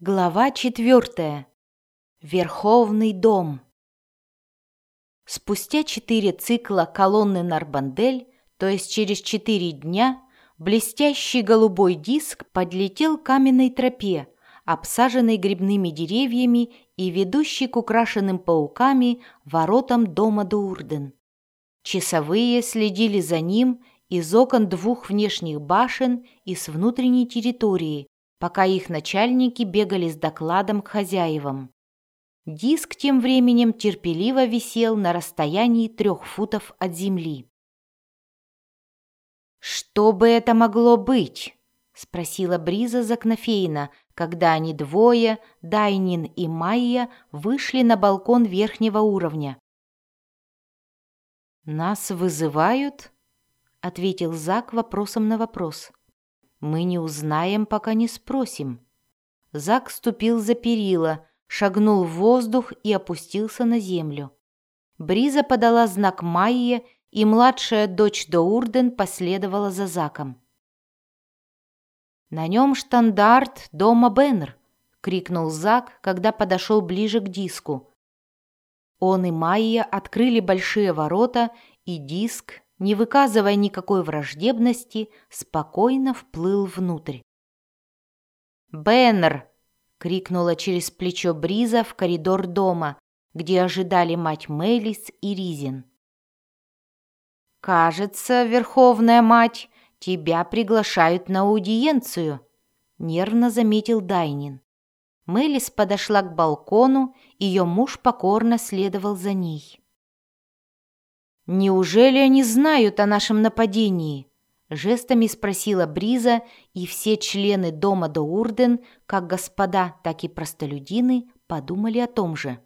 Глава 4. Верховный дом. Спустя 4 цикла колонны Нарбандель, то есть через 4 дня, блестящий голубой диск подлетел к каменной тропе, обсаженной грибными деревьями и ведущей к украшенным пауками воротам дома Дуурден. Часовые следили за ним из окон 2 внешних башен и с внутренней территории, пока их начальники бегали с докладом к хозяевам. Диск тем временем терпеливо висел на расстоянии 3 футов от земли. «Что бы это могло быть?» — спросила Бриза Закнофейна, когда они двое, Дайнин и Майя, вышли на балкон верхнего уровня. «Нас вызывают?» — ответил Зак вопросом на вопрос. «Мы не узнаем, пока не спросим». Зак ступил за перила, шагнул в воздух и опустился на землю. Бриза подала знак Майе, и младшая дочь Доурден последовала за Заком. «На нем штандарт дома Беннер!» — крикнул Зак, когда подошел ближе к диску. Он и Майя открыли большие ворота, и диск, не выказывая никакой враждебности, спокойно вплыл внутрь. «Беннер!» — крикнула через плечо Бриза в коридор дома, где ожидали мать Мелис и Ризин. «Кажется, Верховная Мать, тебя приглашают на аудиенцию», — нервно заметил Дайнин. Мелис подошла к балкону, ее муж покорно следовал за ней. «Неужели они знают о нашем нападении?» — жестами спросила Бриза, и все члены дома Доурден, как господа, так и простолюдины, подумали о том же.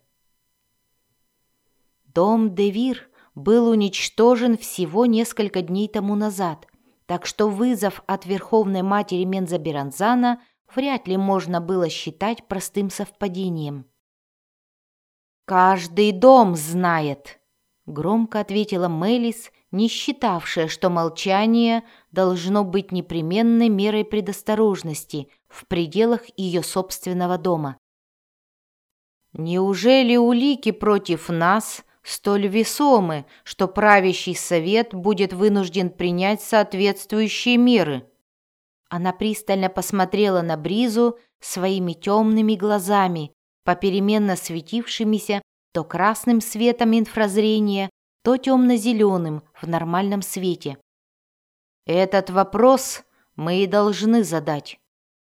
Дом Девир был уничтожен всего несколько дней тому назад, так что вызов от Верховной Матери Мензаберанзана вряд ли можно было считать простым совпадением. «Каждый дом знает», — громко ответила Мелис, не считавшая, что молчание должно быть непременной мерой предосторожности в пределах ее собственного дома. «Неужели улики против нас столь весомы, что правящий совет будет вынужден принять соответствующие меры?» Она пристально посмотрела на Бризу своими темными глазами, попеременно светившимися то красным светом инфразрения, то темно-зеленым в нормальном свете. «Этот вопрос мы и должны задать».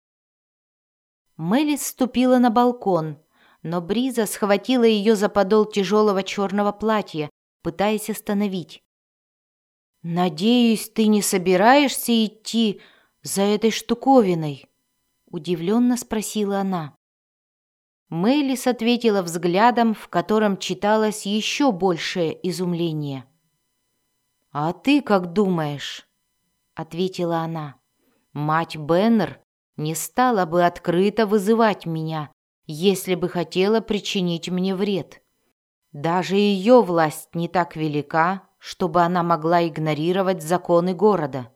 Мелис ступила на балкон, но Бриза схватила ее за подол тяжелого черного платья, пытаясь остановить. «Надеюсь, ты не собираешься идти за этой штуковиной?» — удивленно спросила она. Мелис ответила взглядом, в котором читалось еще большее изумление. «А ты как думаешь?» — ответила она. «Мать Беннер не стала бы открыто вызывать меня, если бы хотела причинить мне вред. Даже ее власть не так велика, чтобы она могла игнорировать законы города».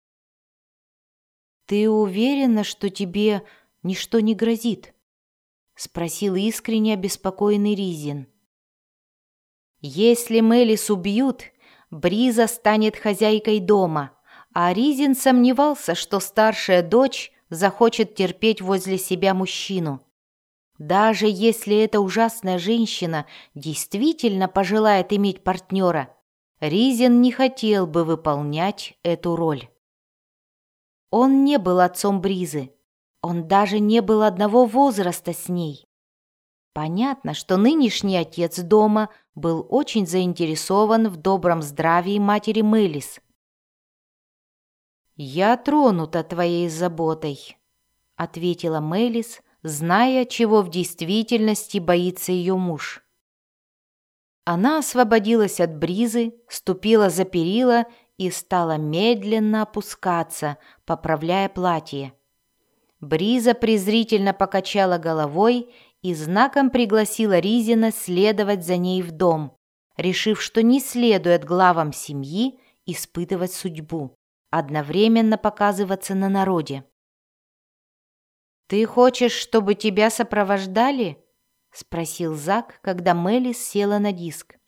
«Ты уверена, что тебе ничто не грозит?» — спросил искренне обеспокоенный Ризин. «Если Мелис убьют, Бриза станет хозяйкой дома», а Ризин сомневался, что старшая дочь захочет терпеть возле себя мужчину. Даже если эта ужасная женщина действительно пожелает иметь партнера, Ризин не хотел бы выполнять эту роль. Он не был отцом Бризы. Он даже не был одного возраста с ней. Понятно, что нынешний отец дома был очень заинтересован в добром здравии матери Мелис. «Я тронута твоей заботой», — ответила Мелис, зная, чего в действительности боится ее муж. Она освободилась от Бризы, ступила за перила и стала медленно опускаться, поправляя платье. Бриза презрительно покачала головой и знаком пригласила Ризина следовать за ней в дом, решив, что не следует главам семьи испытывать судьбу, одновременно показываться на народе. «Ты хочешь, чтобы тебя сопровождали?» — спросил Зак, когда Мелис села на диск.